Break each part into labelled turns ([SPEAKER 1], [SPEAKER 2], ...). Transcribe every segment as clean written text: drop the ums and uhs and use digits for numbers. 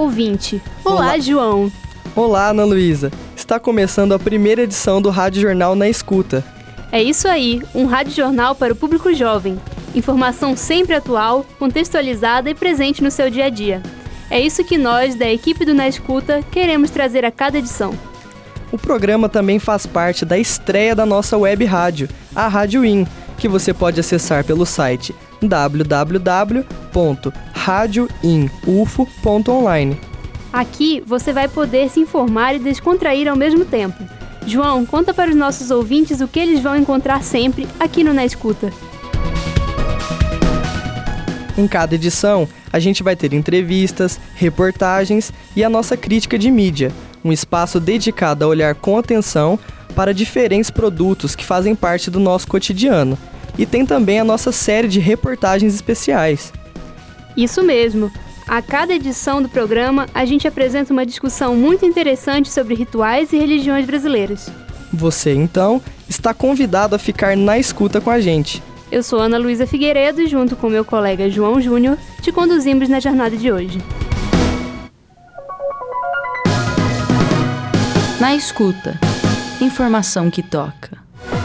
[SPEAKER 1] ouvinte. Olá, João.
[SPEAKER 2] Olá, Ana Luísa. Está começando a primeira edição do Rádio Jornal Na Escuta.
[SPEAKER 1] É isso aí, um rádio jornal para o público jovem. Informação sempre atual, contextualizada e presente no seu dia a dia. É isso que nós, da equipe do Na Escuta, queremos trazer a cada edição.
[SPEAKER 2] O programa também faz parte da estreia da nossa web rádio, a Rádio In, que você pode acessar pelo site www.radioinufo.online.
[SPEAKER 1] Aqui você vai poder se informar e descontrair ao mesmo tempo. João, conta para os nossos ouvintes o que eles vão encontrar sempre aqui no Na Escuta.
[SPEAKER 2] Em cada edição, a gente vai ter entrevistas, reportagens e a nossa crítica de mídia, um espaço dedicado a olhar com atenção para diferentes produtos que fazem parte do nosso cotidiano. E tem também a nossa série de reportagens especiais.
[SPEAKER 1] Isso mesmo! A cada edição do programa, a gente apresenta uma discussão muito interessante sobre rituais e religiões brasileiras.
[SPEAKER 2] Você, então, está convidado a ficar na escuta com a gente.
[SPEAKER 1] Eu sou Ana Luísa Figueiredo e, junto com meu colega João Júnior, te conduzimos na jornada de hoje.
[SPEAKER 3] Na Escuta. Informação que toca.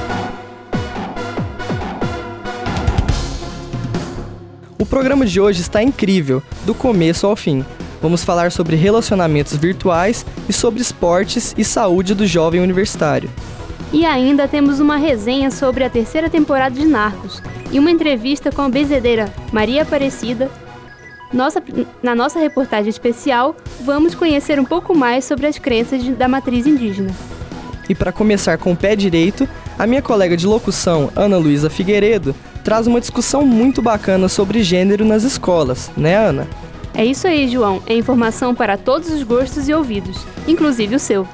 [SPEAKER 2] O programa de hoje está incrível, do começo ao fim. Vamos falar sobre relacionamentos virtuais e sobre esportes e saúde do jovem universitário.
[SPEAKER 1] E ainda temos uma resenha sobre a terceira temporada de Narcos e uma entrevista com a benzedeira Maria Aparecida. Na nossa reportagem especial, vamos conhecer um pouco mais sobre as crenças da matriz indígena.
[SPEAKER 2] E para começar com o pé direito, a minha colega de locução, Ana Luísa Figueiredo, traz uma discussão muito bacana sobre gênero nas escolas, né, Ana?
[SPEAKER 1] É isso aí, João. É informação para todos os gostos e ouvidos, inclusive o seu.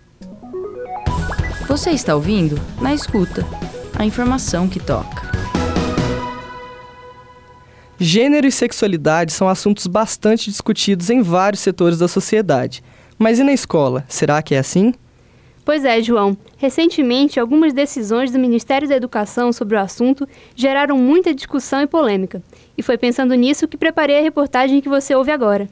[SPEAKER 3] Você está ouvindo? Na Escuta. A informação que toca.
[SPEAKER 2] Gênero e sexualidade são assuntos bastante discutidos em vários setores da sociedade. Mas e na escola? Será que é assim?
[SPEAKER 1] Pois é, João. Recentemente, algumas decisões do Ministério da Educação sobre o assunto geraram muita discussão e polêmica. E foi pensando nisso que preparei a reportagem que você ouve agora.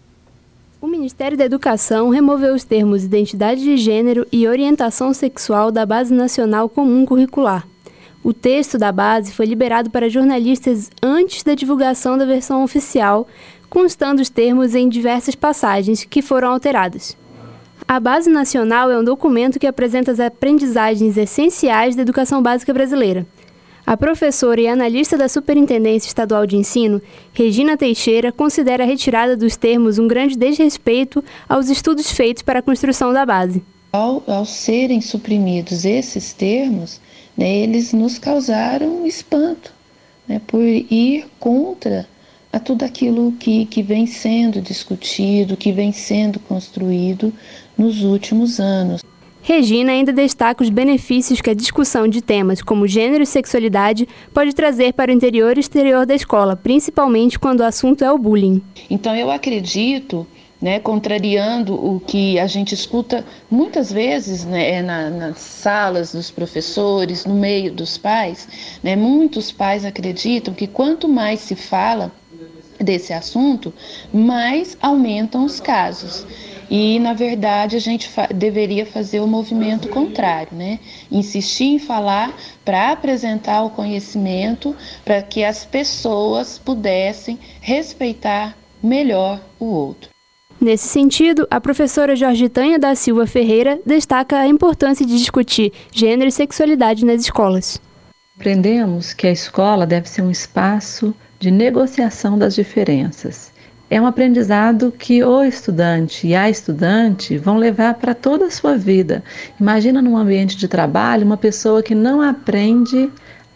[SPEAKER 1] O Ministério da Educação removeu os termos identidade de gênero e orientação sexual da Base Nacional Comum Curricular. O texto da base foi liberado para jornalistas antes da divulgação da versão oficial, constando os termos em diversas passagens que foram alteradas. A Base Nacional é um documento que apresenta as aprendizagens essenciais da educação básica brasileira. A professora e analista da Superintendência Estadual de Ensino, Regina Teixeira, considera a retirada dos termos um grande desrespeito aos estudos feitos para a construção da base.
[SPEAKER 4] Ao serem suprimidos esses termos, eles nos causaram espanto, por ir contra a tudo aquilo que vem sendo discutido, que vem sendo construído nos últimos anos.
[SPEAKER 1] Regina ainda destaca os benefícios que a discussão de temas como gênero e sexualidade pode trazer para o interior e exterior da escola, principalmente quando o assunto é o bullying.
[SPEAKER 4] Então eu acredito, contrariando o que a gente escuta muitas vezes nas salas dos professores, no meio dos pais, muitos pais acreditam que quanto mais se fala desse assunto, mais aumentam os casos. E, na verdade, a gente deveria fazer o movimento contrário, insistir em falar para apresentar o conhecimento, para que as pessoas pudessem respeitar melhor o outro.
[SPEAKER 1] Nesse sentido, a professora Jorgitânia da Silva Ferreira destaca a importância de discutir gênero e sexualidade nas escolas.
[SPEAKER 5] Aprendemos que a escola deve ser um espaço de negociação das diferenças. É um aprendizado que o estudante e a estudante vão levar para toda a sua vida. Imagina num ambiente de trabalho uma pessoa que não aprende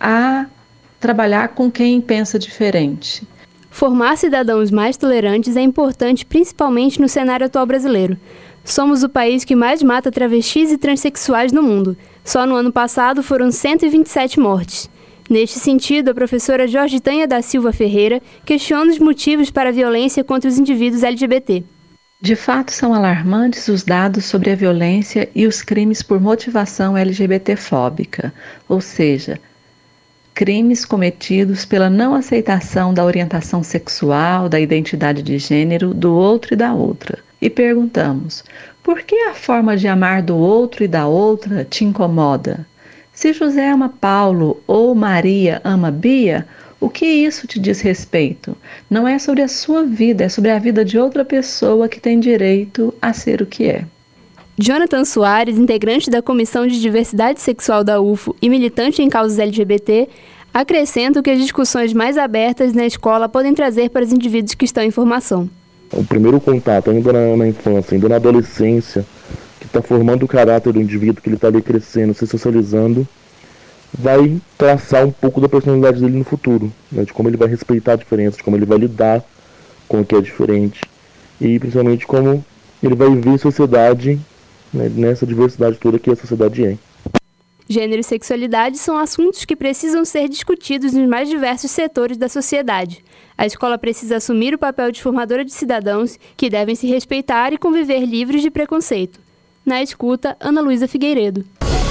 [SPEAKER 5] a trabalhar com quem pensa diferente.
[SPEAKER 1] Formar cidadãos mais tolerantes é importante principalmente no cenário atual brasileiro. Somos o país que mais mata travestis e transexuais no mundo. Só no ano passado foram 127 mortes. Neste sentido, a professora Jorgitânia da Silva Ferreira questiona os motivos para a violência contra os indivíduos LGBT.
[SPEAKER 5] De fato, são alarmantes os dados sobre a violência e os crimes por motivação LGBTfóbica, ou seja, crimes cometidos pela não aceitação da orientação sexual, da identidade de gênero do outro e da outra. E perguntamos: por que a forma de amar do outro e da outra te incomoda? Se José ama Paulo ou Maria ama Bia, o que isso te diz respeito? Não é sobre a sua vida, é sobre a vida de outra pessoa que tem direito a ser o que é.
[SPEAKER 1] Jonathan Soares, integrante da Comissão de Diversidade Sexual da UFO e militante em causas LGBT, acrescenta que as discussões mais abertas na escola podem trazer para os indivíduos que estão em formação.
[SPEAKER 6] O primeiro contato, ainda na infância, ainda na adolescência, que está formando o caráter do indivíduo, que ele está ali crescendo, se socializando, vai traçar um pouco da personalidade dele no futuro, né? De como ele vai respeitar a diferença, de como ele vai lidar com o que é diferente e principalmente como ele vai viver em sociedade, né, nessa diversidade toda que a sociedade é.
[SPEAKER 1] Gênero e sexualidade são assuntos que precisam ser discutidos nos mais diversos setores da sociedade. A escola precisa assumir o papel de formadora de cidadãos que devem se respeitar e conviver livres de preconceito. Na escuta, Ana Luísa Figueiredo.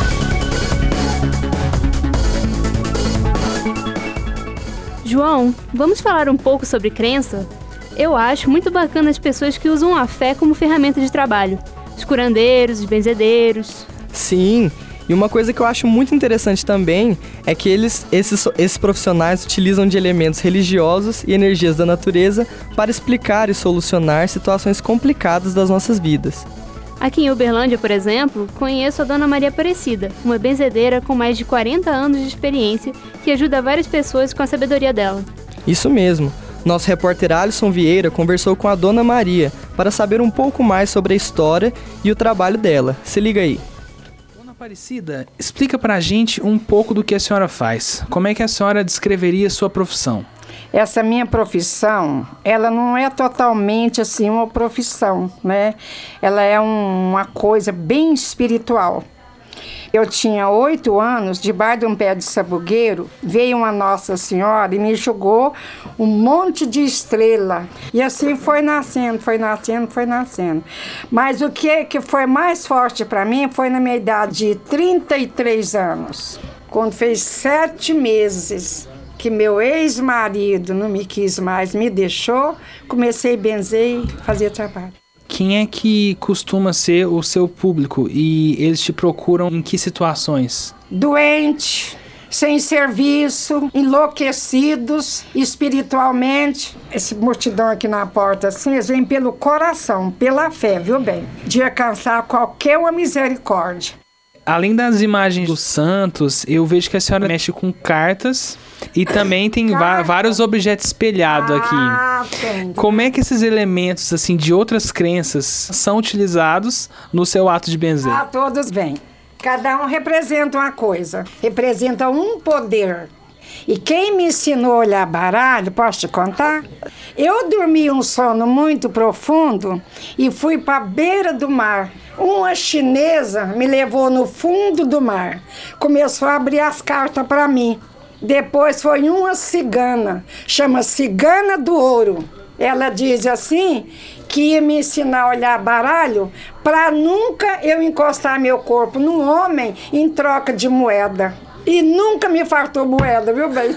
[SPEAKER 1] João, vamos falar um pouco sobre crença? Eu acho muito bacana as pessoas que usam a fé como ferramenta de trabalho. Os curandeiros, os benzedeiros.
[SPEAKER 2] Sim, e uma coisa que eu acho muito interessante também é que esses profissionais utilizam de elementos religiosos e energias da natureza para explicar e solucionar situações complicadas das nossas vidas.
[SPEAKER 1] Aqui em Uberlândia, por exemplo, conheço a Dona Maria Aparecida, uma benzedeira com mais de 40 anos de experiência que ajuda várias pessoas com a sabedoria dela.
[SPEAKER 2] Isso mesmo. Nosso repórter Alisson Vieira conversou com a Dona Maria para saber um pouco mais sobre a história e o trabalho dela. Se liga aí.
[SPEAKER 7] Dona Aparecida, explica pra gente um pouco do que a senhora faz. Como é que a senhora descreveria sua profissão?
[SPEAKER 8] Essa minha profissão, ela não é totalmente assim uma profissão, né? Ela é uma coisa bem espiritual. Eu tinha 8 anos, debaixo de um pé de sabugueiro, veio uma Nossa Senhora e me jogou um monte de estrela. E assim foi nascendo, foi nascendo, foi nascendo. Mas o que foi mais forte para mim foi na minha idade de 33 anos, quando fez 7 meses que meu ex-marido não me quis mais, me deixou, comecei a benzer e fazer trabalho.
[SPEAKER 7] Quem é que costuma ser o seu público e eles te procuram em que situações?
[SPEAKER 8] Doente, sem serviço, enlouquecidos espiritualmente. Esse multidão aqui na porta, assim, eles vêm pelo coração, pela fé, viu bem? De alcançar qualquer uma misericórdia.
[SPEAKER 7] Além das imagens dos santos, eu vejo que a senhora mexe com cartas e também tem vários objetos espelhados aqui.
[SPEAKER 8] Tem.
[SPEAKER 7] Como é que esses elementos assim de outras crenças são utilizados no seu ato de benzer?
[SPEAKER 8] Todos vêm. Cada um representa uma coisa, representa um poder. E quem me ensinou a olhar baralho, posso te contar? Eu dormi um sono muito profundo e fui para a beira do mar. Uma chinesa me levou no fundo do mar. Começou a abrir as cartas para mim. Depois foi uma cigana, chama Cigana do Ouro. Ela diz assim, que ia me ensinar a olhar baralho para nunca eu encostar meu corpo num homem em troca de moeda. E nunca me fartou moeda, viu bem?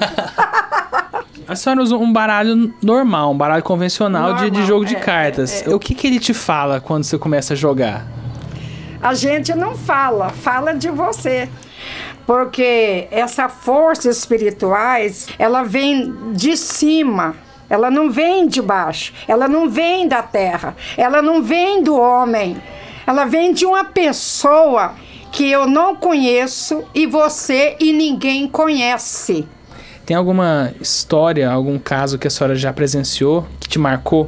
[SPEAKER 7] A senhora usa um baralho normal, um baralho convencional de jogo de cartas. O que ele te fala quando você começa a jogar?
[SPEAKER 8] A gente não fala de você. Porque essa força espirituais, ela vem de cima. Ela não vem de baixo, ela não vem da terra, ela não vem do homem. Ela vem de uma pessoa que eu não conheço e você e ninguém conhece.
[SPEAKER 7] Tem alguma história, algum caso que a senhora já presenciou que te marcou?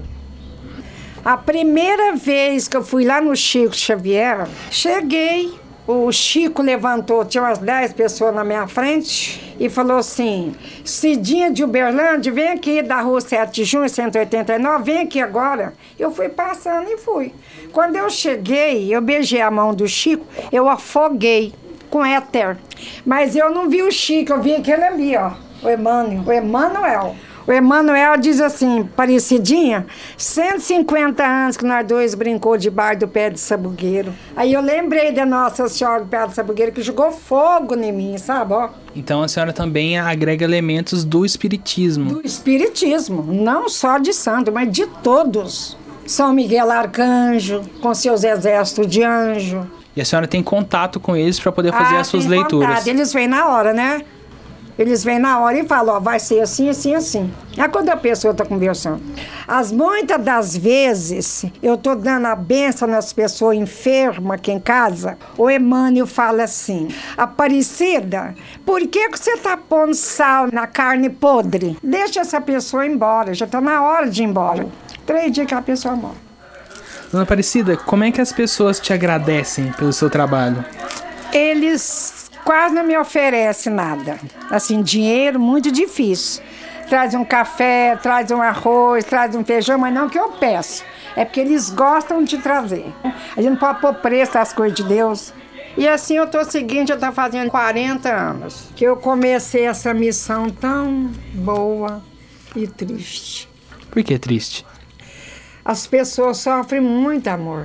[SPEAKER 8] A primeira vez que eu fui lá no Chico Xavier, cheguei, o Chico levantou, tinha umas 10 pessoas na minha frente e falou assim: Cidinha de Uberlândia, vem aqui da rua 7 de junho, 189, vem aqui agora. Eu fui passando e fui. Quando eu cheguei, eu beijei a mão do Chico, eu afoguei com éter. Mas eu não vi o Chico, eu vi aquele ali, ó, o Emanuel. O Emanuel diz assim, parecidinha, 150 anos que nós dois brincou debaixo do pé de sabugueiro. Aí eu lembrei da Nossa Senhora do pé de sabugueiro que jogou fogo em mim, sabe? Ó.
[SPEAKER 7] Então a senhora também agrega elementos do espiritismo.
[SPEAKER 8] Do espiritismo, não só de santo, mas de todos. São Miguel Arcanjo, com seus exércitos de anjo.
[SPEAKER 7] E a senhora tem contato com eles para poder fazer as suas leituras.
[SPEAKER 8] Contato. Eles vêm na hora, né? Eles vêm na hora e falam, ó, vai ser assim, assim, assim. É quando a pessoa está conversando. Muitas das vezes, eu estou dando a benção nas pessoas enfermas aqui em casa, o Emmanuel fala assim, Aparecida, por que você está pondo sal na carne podre? Deixa essa pessoa ir embora, já está na hora de ir embora. 3 dias que a pessoa morre.
[SPEAKER 7] Dona Aparecida, como é que as pessoas te agradecem pelo seu trabalho?
[SPEAKER 8] Eles quase não me oferecem nada. Assim, dinheiro, muito difícil. Traz um café, traz um arroz, traz um feijão, mas não que eu peço. É porque eles gostam de trazer. A gente não pode pôr preço às coisas de Deus. E assim eu estou seguindo, eu estou fazendo 40 anos. Que eu comecei essa missão tão boa e triste.
[SPEAKER 7] Por que triste?
[SPEAKER 8] As pessoas sofrem muito amor.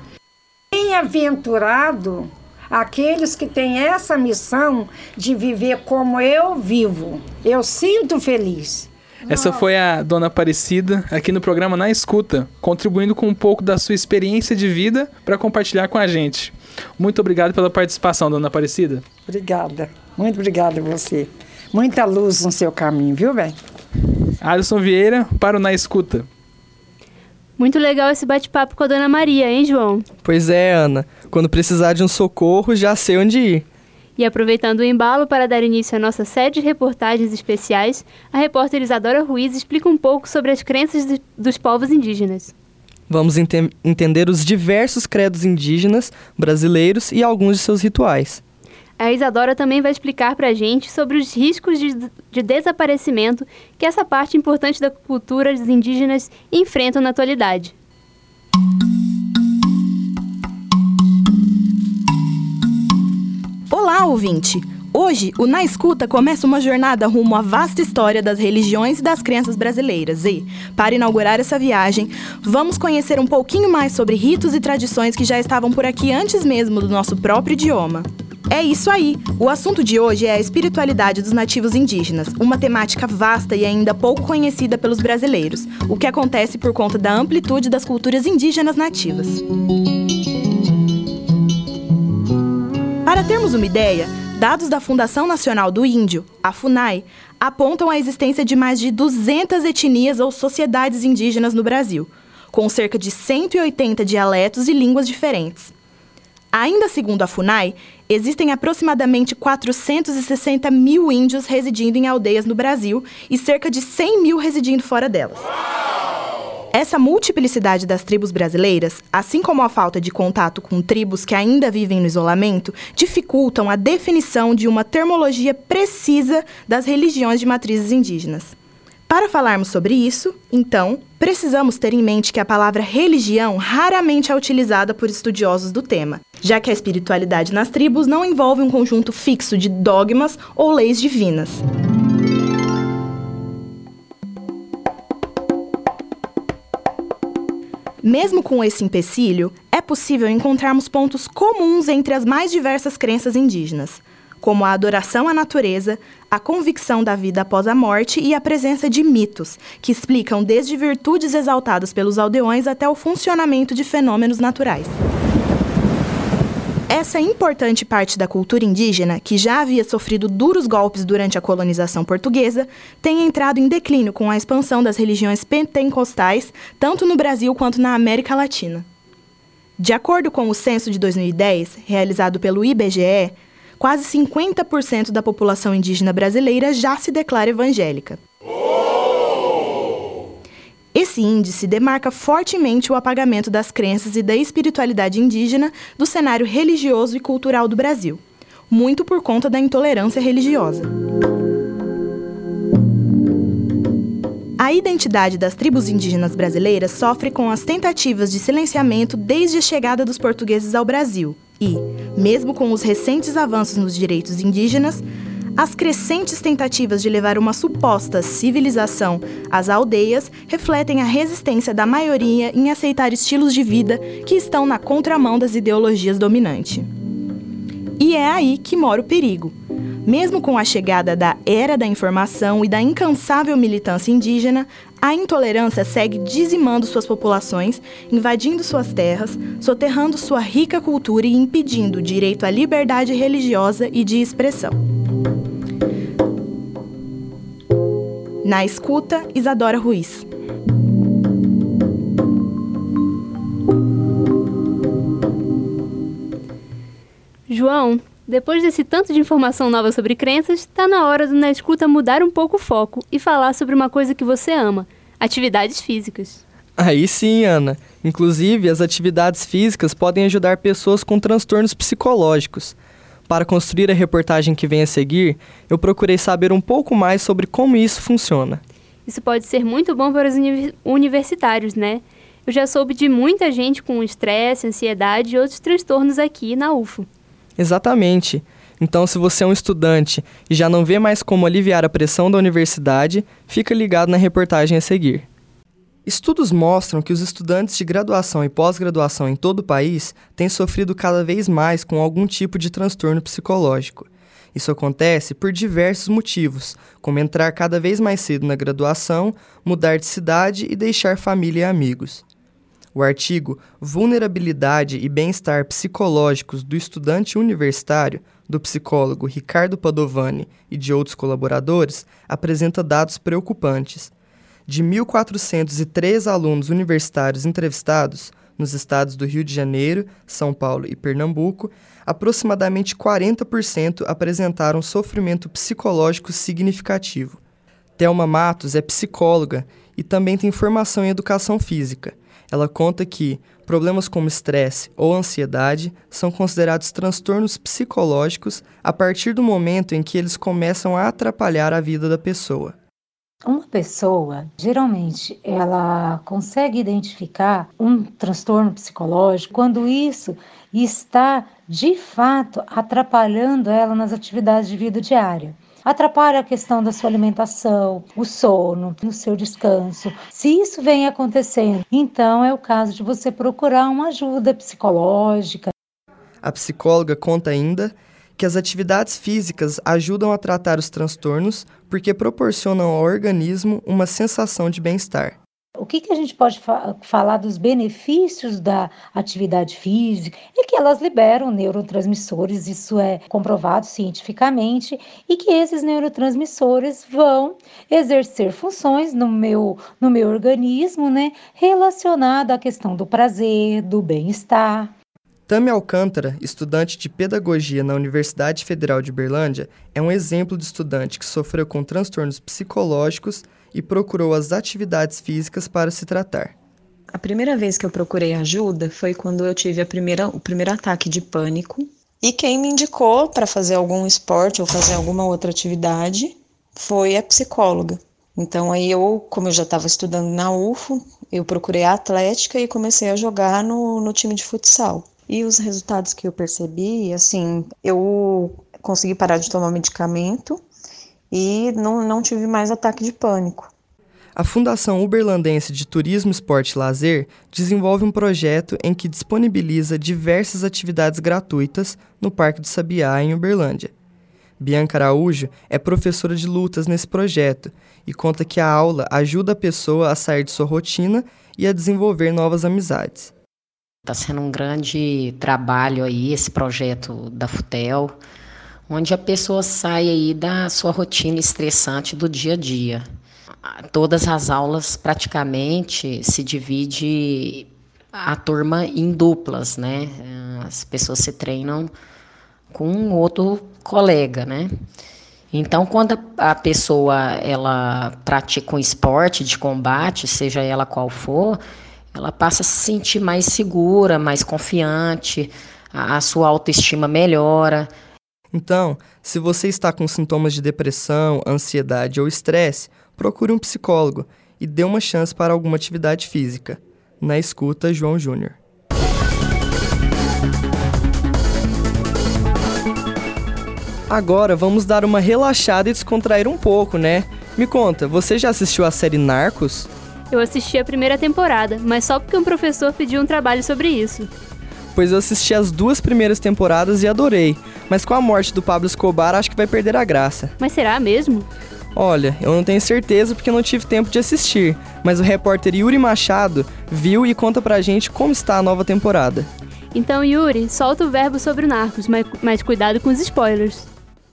[SPEAKER 8] Bem-aventurado aqueles que têm essa missão de viver como eu vivo. Eu sinto feliz.
[SPEAKER 7] Essa foi a Dona Aparecida, aqui no programa Na Escuta, contribuindo com um pouco da sua experiência de vida para compartilhar com a gente. Muito obrigado pela participação, Dona Aparecida.
[SPEAKER 8] Obrigada. Muito obrigada a você. Muita luz no seu caminho, viu, velho?
[SPEAKER 7] Alisson Vieira, para o Na Escuta.
[SPEAKER 1] Muito legal esse bate-papo com a Dona Maria, hein, João?
[SPEAKER 2] Pois é, Ana. Quando precisar de um socorro, já sei onde ir.
[SPEAKER 1] E aproveitando o embalo para dar início à nossa série de reportagens especiais, a repórter Isadora Ruiz explica um pouco sobre as crenças dos povos indígenas.
[SPEAKER 2] Vamos entender os diversos credos indígenas brasileiros e alguns de seus rituais.
[SPEAKER 1] A Isadora também vai explicar para a gente sobre os riscos de desaparecimento que essa parte importante da cultura dos indígenas enfrentam na atualidade.
[SPEAKER 9] Olá, ouvinte! Hoje, o Na Escuta começa uma jornada rumo à vasta história das religiões e das crenças brasileiras e, para inaugurar essa viagem, vamos conhecer um pouquinho mais sobre ritos e tradições que já estavam por aqui antes mesmo do nosso próprio idioma. É isso aí! O assunto de hoje é a espiritualidade dos nativos indígenas, uma temática vasta e ainda pouco conhecida pelos brasileiros, o que acontece por conta da amplitude das culturas indígenas nativas. Para termos uma ideia, dados da Fundação Nacional do Índio, a FUNAI, apontam a existência de mais de 200 etnias ou sociedades indígenas no Brasil, com cerca de 180 dialetos e línguas diferentes. Ainda segundo a FUNAI, existem aproximadamente 460 mil índios residindo em aldeias no Brasil e cerca de 100 mil residindo fora delas. Essa multiplicidade das tribos brasileiras, assim como a falta de contato com tribos que ainda vivem no isolamento, dificultam a definição de uma termologia precisa das religiões de matrizes indígenas. Para falarmos sobre isso, então, precisamos ter em mente que a palavra religião raramente é utilizada por estudiosos do tema, já que a espiritualidade nas tribos não envolve um conjunto fixo de dogmas ou leis divinas. Mesmo com esse empecilho, é possível encontrarmos pontos comuns entre as mais diversas crenças indígenas, como a adoração à natureza, a convicção da vida após a morte e a presença de mitos, que explicam desde virtudes exaltadas pelos aldeões até o funcionamento de fenômenos naturais. Essa importante parte da cultura indígena, que já havia sofrido duros golpes durante a colonização portuguesa, tem entrado em declínio com a expansão das religiões pentecostais, tanto no Brasil quanto na América Latina. De acordo com o censo de 2010, realizado pelo IBGE, quase 50% da população indígena brasileira já se declara evangélica. Esse índice demarca fortemente o apagamento das crenças e da espiritualidade indígena do cenário religioso e cultural do Brasil, muito por conta da intolerância religiosa. A identidade das tribos indígenas brasileiras sofre com as tentativas de silenciamento desde a chegada dos portugueses ao Brasil e, mesmo com os recentes avanços nos direitos indígenas, As crescentes tentativas de levar uma suposta civilização às aldeias refletem a resistência da maioria em aceitar estilos de vida que estão na contramão das ideologias dominantes. E é aí que mora o perigo. Mesmo com a chegada da Era da Informação e da incansável militância indígena, a intolerância segue dizimando suas populações, invadindo suas terras, soterrando sua rica cultura e impedindo o direito à liberdade religiosa e de expressão. Na escuta, Isadora Ruiz.
[SPEAKER 1] João, depois desse tanto de informação nova sobre crenças, está na hora do Na Escuta mudar um pouco o foco e falar sobre uma coisa que você ama, atividades físicas.
[SPEAKER 2] Aí sim, Ana. Inclusive, as atividades físicas podem ajudar pessoas com transtornos psicológicos. Para construir a reportagem que vem a seguir, eu procurei saber um pouco mais sobre como isso funciona.
[SPEAKER 1] Isso pode ser muito bom para os universitários, né? Eu já soube de muita gente com estresse, ansiedade e outros transtornos aqui na UFO.
[SPEAKER 2] Exatamente. Então, se você é um estudante e já não vê mais como aliviar a pressão da universidade, fica ligado na reportagem a seguir. Estudos mostram que os estudantes de graduação e pós-graduação em todo o país têm sofrido cada vez mais com algum tipo de transtorno psicológico. Isso acontece por diversos motivos, como entrar cada vez mais cedo na graduação, mudar de cidade e deixar família e amigos. O artigo Vulnerabilidade e Bem-Estar Psicológicos do Estudante Universitário, do psicólogo Ricardo Padovani e de outros colaboradores, apresenta dados preocupantes. De 1.403 alunos universitários entrevistados, nos estados do Rio de Janeiro, São Paulo e Pernambuco, aproximadamente 40% apresentaram sofrimento psicológico significativo. Thelma Matos é psicóloga e também tem formação em educação física. Ela conta que problemas como estresse ou ansiedade são considerados transtornos psicológicos a partir do momento em que eles começam a atrapalhar a vida da pessoa.
[SPEAKER 10] Uma pessoa, geralmente, ela consegue identificar um transtorno psicológico quando isso está, de fato, atrapalhando ela nas atividades de vida diária. Atrapalha a questão da sua alimentação, o sono, o seu descanso. Se isso vem acontecendo, então é o caso de você procurar uma ajuda psicológica.
[SPEAKER 2] A psicóloga conta ainda que as atividades físicas ajudam a tratar os transtornos porque proporcionam ao organismo uma sensação de bem-estar.
[SPEAKER 10] O que a gente pode falar dos benefícios da atividade física? É que elas liberam neurotransmissores, isso é comprovado cientificamente, e que esses neurotransmissores vão exercer funções no meu organismo, né, relacionada à questão do prazer, do bem-estar.
[SPEAKER 2] Tami Alcântara, estudante de pedagogia na Universidade Federal de Uberlândia, é um exemplo de estudante que sofreu com transtornos psicológicos e procurou as atividades físicas para se tratar.
[SPEAKER 11] A primeira vez que eu procurei ajuda foi quando eu tive o primeiro ataque de pânico. E quem me indicou para fazer algum esporte ou fazer alguma outra atividade foi a psicóloga. Então aí como eu já estava estudando na UFO, eu procurei a atlética e comecei a jogar no time de futsal. E os resultados que eu percebi, assim, eu consegui parar de tomar medicamento e não tive mais ataque de pânico.
[SPEAKER 2] A Fundação Uberlandense de Turismo, Esporte e Lazer desenvolve um projeto em que disponibiliza diversas atividades gratuitas no Parque do Sabiá, em Uberlândia. Bianca Araújo é professora de lutas nesse projeto e conta que a aula ajuda a pessoa a sair de sua rotina e a desenvolver novas amizades.
[SPEAKER 12] Está sendo um grande trabalho aí esse projeto da FUTEL, onde a pessoa sai aí da sua rotina estressante do dia a dia. Todas as aulas praticamente se divide a turma em duplas, né? As pessoas se treinam com um outro colega, né? Então, quando a pessoa ela pratica um esporte de combate, seja ela qual for, ela passa a se sentir mais segura, mais confiante, a sua autoestima melhora.
[SPEAKER 2] Então, se você está com sintomas de depressão, ansiedade ou estresse, procure um psicólogo e dê uma chance para alguma atividade física. Na escuta, João Júnior. Agora vamos dar uma relaxada e descontrair um pouco, né? Me conta, você já assistiu a série Narcos?
[SPEAKER 1] Eu assisti a primeira temporada, mas só porque um professor pediu um trabalho sobre isso.
[SPEAKER 2] Pois eu assisti as 2 primeiras temporadas e adorei, mas com a morte do Pablo Escobar acho que vai perder a graça.
[SPEAKER 1] Mas será mesmo?
[SPEAKER 2] Olha, eu não tenho certeza porque não tive tempo de assistir, mas o repórter Yuri Machado viu e conta pra gente como está a nova temporada.
[SPEAKER 1] Então, Yuri, solta o verbo sobre o Narcos, mas cuidado com os spoilers.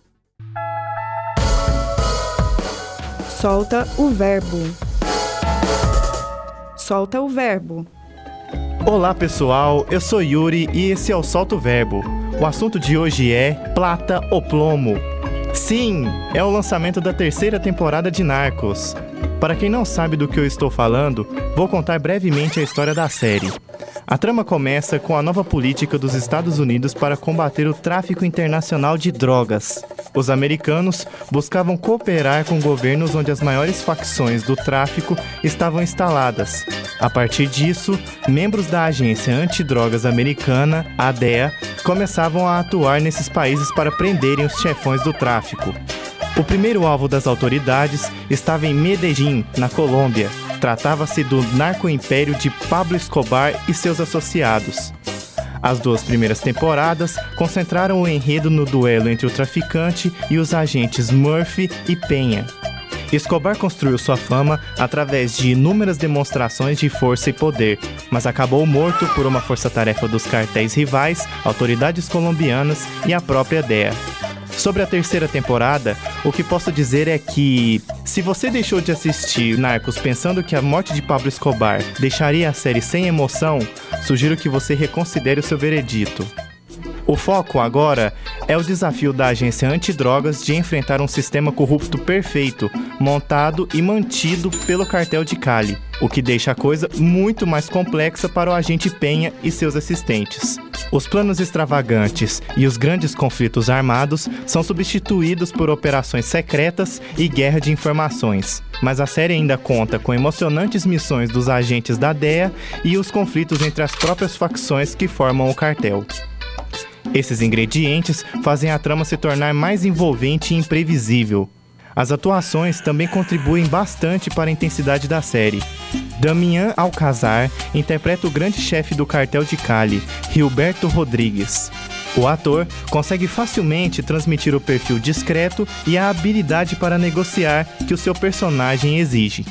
[SPEAKER 13] Solta o verbo. Solta o verbo.
[SPEAKER 14] Olá pessoal, eu sou Yuri e esse é o Solta o Verbo. O assunto de hoje é Plata ou Plomo. Sim, é o lançamento da 3ª temporada de Narcos. Para quem não sabe do que eu estou falando, vou contar brevemente a história da série. A trama começa com a nova política dos Estados Unidos para combater o tráfico internacional de drogas. Os americanos buscavam cooperar com governos onde as maiores facções do tráfico estavam instaladas. A partir disso, membros da agência antidrogas americana, a DEA, começavam a atuar nesses países para prenderem os chefões do tráfico. O primeiro alvo das autoridades estava em Medellín, na Colômbia. Tratava-se do narco-império de Pablo Escobar e seus associados. As 2 primeiras temporadas concentraram o enredo no duelo entre o traficante e os agentes Murphy e Penha. Escobar construiu sua fama através de inúmeras demonstrações de força e poder, mas acabou morto por uma força-tarefa dos cartéis rivais, autoridades colombianas e a própria DEA. Sobre a 3ª temporada, o que posso dizer é que, se você deixou de assistir Narcos pensando que a morte de Pablo Escobar deixaria a série sem emoção, sugiro que você reconsidere o seu veredito. O foco agora é o desafio da agência antidrogas de enfrentar um sistema corrupto perfeito, montado e mantido pelo cartel de Cali, o que deixa a coisa muito mais complexa para o agente Penha e seus assistentes. Os planos extravagantes e os grandes conflitos armados são substituídos por operações secretas e guerra de informações. Mas a série ainda conta com emocionantes missões dos agentes da DEA e os conflitos entre as próprias facções que formam o cartel. Esses ingredientes fazem a trama se tornar mais envolvente e imprevisível. As atuações também contribuem bastante para a intensidade da série. Damián Alcázar interpreta o grande chefe do cartel de Cali, Gilberto Rodrigues. O ator consegue facilmente transmitir o perfil discreto e a habilidade para negociar que o seu personagem exige.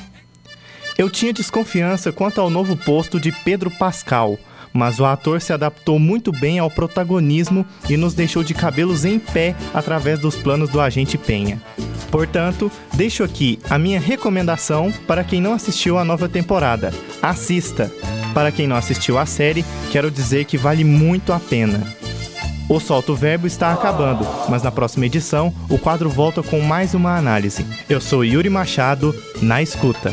[SPEAKER 14] Eu tinha desconfiança quanto ao novo posto de Pedro Pascal, mas o ator se adaptou muito bem ao protagonismo e nos deixou de cabelos em pé através dos planos do agente Penha. Portanto, deixo aqui a minha recomendação para quem não assistiu a nova temporada. Assista! Para quem não assistiu a série, quero dizer que vale muito a pena. O Solta o Verbo está acabando, mas na próxima edição o quadro volta com mais uma análise. Eu sou Yuri Machado, na escuta.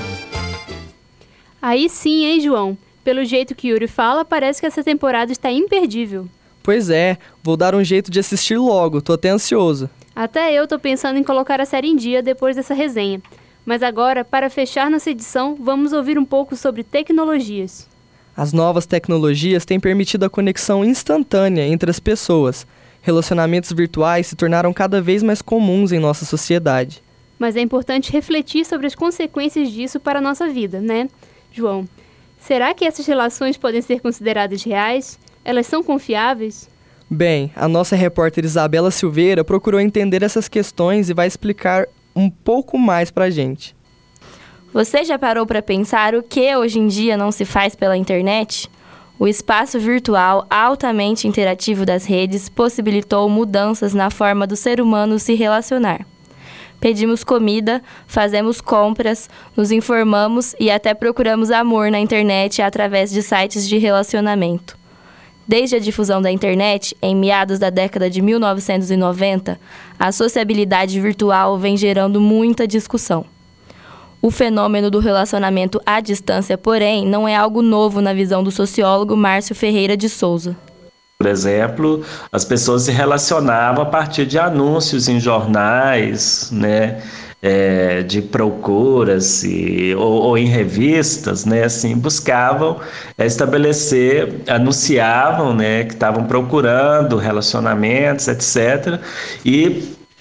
[SPEAKER 1] Aí sim, hein, João? Pelo jeito que Yuri fala, parece que essa temporada está imperdível.
[SPEAKER 2] Pois é, vou dar um jeito de assistir logo, tô até ansioso.
[SPEAKER 1] Até eu tô pensando em colocar a série em dia depois dessa resenha. Mas agora, para fechar nossa edição, vamos ouvir um pouco sobre tecnologias.
[SPEAKER 2] As novas tecnologias têm permitido a conexão instantânea entre as pessoas. Relacionamentos virtuais se tornaram cada vez mais comuns em nossa sociedade.
[SPEAKER 1] Mas é importante refletir sobre as consequências disso para a nossa vida, né, João? Será que essas relações podem ser consideradas reais? Elas são confiáveis?
[SPEAKER 2] Bem, a nossa repórter Isabela Silveira procurou entender essas questões e vai explicar um pouco mais pra gente.
[SPEAKER 15] Você já parou para pensar o que hoje em dia não se faz pela internet? O espaço virtual altamente interativo das redes possibilitou mudanças na forma do ser humano se relacionar. Pedimos comida, fazemos compras, nos informamos e até procuramos amor na internet através de sites de relacionamento. Desde a difusão da internet, em meados da década de 1990, a sociabilidade virtual vem gerando muita discussão. O fenômeno do relacionamento à distância, porém, não é algo novo na visão do sociólogo Márcio Ferreira de Souza.
[SPEAKER 16] Por exemplo, as pessoas se relacionavam a partir de anúncios em jornais, né, de procuras ou em revistas, né, assim, buscavam estabelecer, anunciavam, né, que estavam procurando relacionamentos, etc. E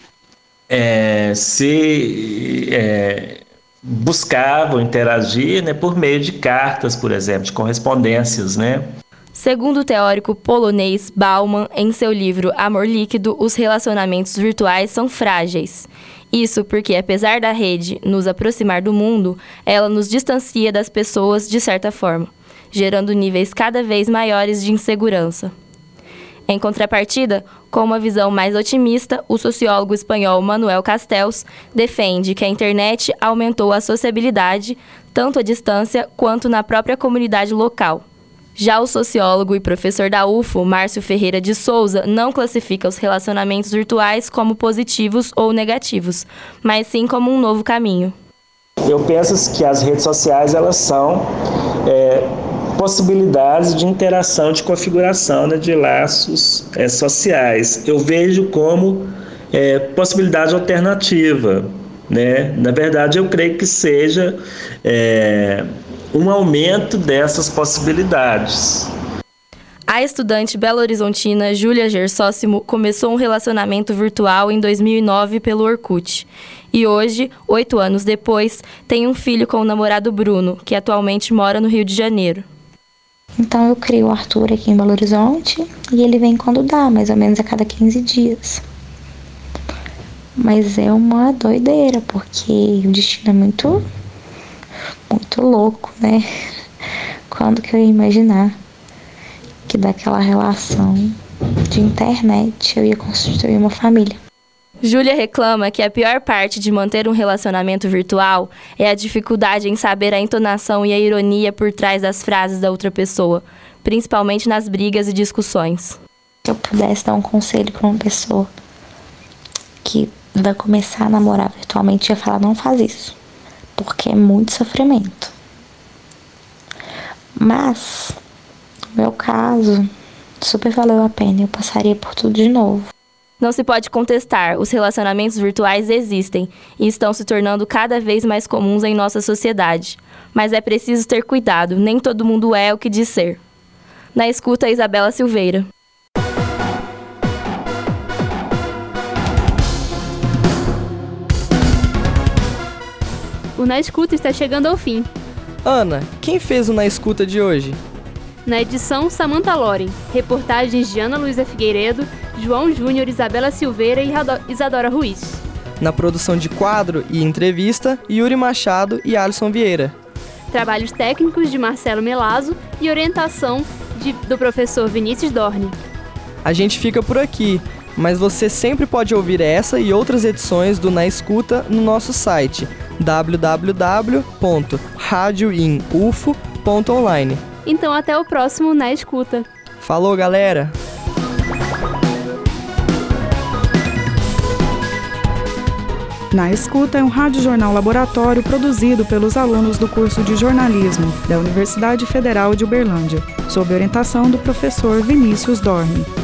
[SPEAKER 16] buscavam interagir, né, por meio de cartas, por exemplo, de correspondências, né?
[SPEAKER 15] Segundo o teórico polonês Bauman, em seu livro Amor Líquido, os relacionamentos virtuais são frágeis. Isso porque, apesar da rede nos aproximar do mundo, ela nos distancia das pessoas de certa forma, gerando níveis cada vez maiores de insegurança. Em contrapartida, com uma visão mais otimista, o sociólogo espanhol Manuel Castells defende que a internet aumentou a sociabilidade, tanto à distância quanto na própria comunidade local. Já o sociólogo e professor da UFO, Márcio Ferreira de Souza, não classifica os relacionamentos virtuais como positivos ou negativos, mas sim como um novo caminho.
[SPEAKER 16] Eu penso que as redes sociais, elas são possibilidades de interação, de configuração, né, de laços sociais. Eu vejo como possibilidade alternativa, né? Na verdade, eu creio que seja um aumento dessas possibilidades.
[SPEAKER 15] A estudante belo-horizontina Júlia Gersósimo começou um relacionamento virtual em 2009 pelo Orkut. E hoje, 8 anos depois, tem um filho com o namorado Bruno, que atualmente mora no Rio de Janeiro.
[SPEAKER 17] Então eu crio o Arthur aqui em Belo Horizonte e ele vem quando dá, mais ou menos a cada 15 dias. Mas é uma doideira, porque o destino é muito louco, né? Quando que eu ia imaginar que daquela relação de internet eu ia construir uma família?
[SPEAKER 15] Júlia reclama que a pior parte de manter um relacionamento virtual é a dificuldade em saber a entonação e a ironia por trás das frases da outra pessoa, principalmente nas brigas e discussões.
[SPEAKER 17] Se eu pudesse dar um conselho para uma pessoa que vai começar a namorar virtualmente, eu ia falar: não faz isso, porque é muito sofrimento. Mas, no meu caso, super valeu a pena, eu passaria por tudo de novo.
[SPEAKER 15] Não se pode contestar, os relacionamentos virtuais existem e estão se tornando cada vez mais comuns em nossa sociedade. Mas é preciso ter cuidado, nem todo mundo é o que diz ser. Na escuta, Isabela Silveira.
[SPEAKER 1] O Na Escuta está chegando ao fim.
[SPEAKER 2] Ana, quem fez o Na Escuta de hoje?
[SPEAKER 1] Na edição, Samantha Loren. Reportagens de Ana Luísa Figueiredo, João Júnior, Isabela Silveira e Isadora Ruiz.
[SPEAKER 2] Na produção de quadro e entrevista, Yuri Machado e Alisson Vieira.
[SPEAKER 1] Trabalhos técnicos de Marcelo Melazzo e orientação do professor Vinícius Dorni.
[SPEAKER 2] A gente fica por aqui, mas você sempre pode ouvir essa e outras edições do Na Escuta no nosso site www.radioinufo.online.
[SPEAKER 1] Então até o próximo Na Escuta.
[SPEAKER 2] Falou, galera!
[SPEAKER 13] Na Escuta é um radiojornal laboratório produzido pelos alunos do curso de jornalismo da Universidade Federal de Uberlândia, sob orientação do professor Vinícius Dorni.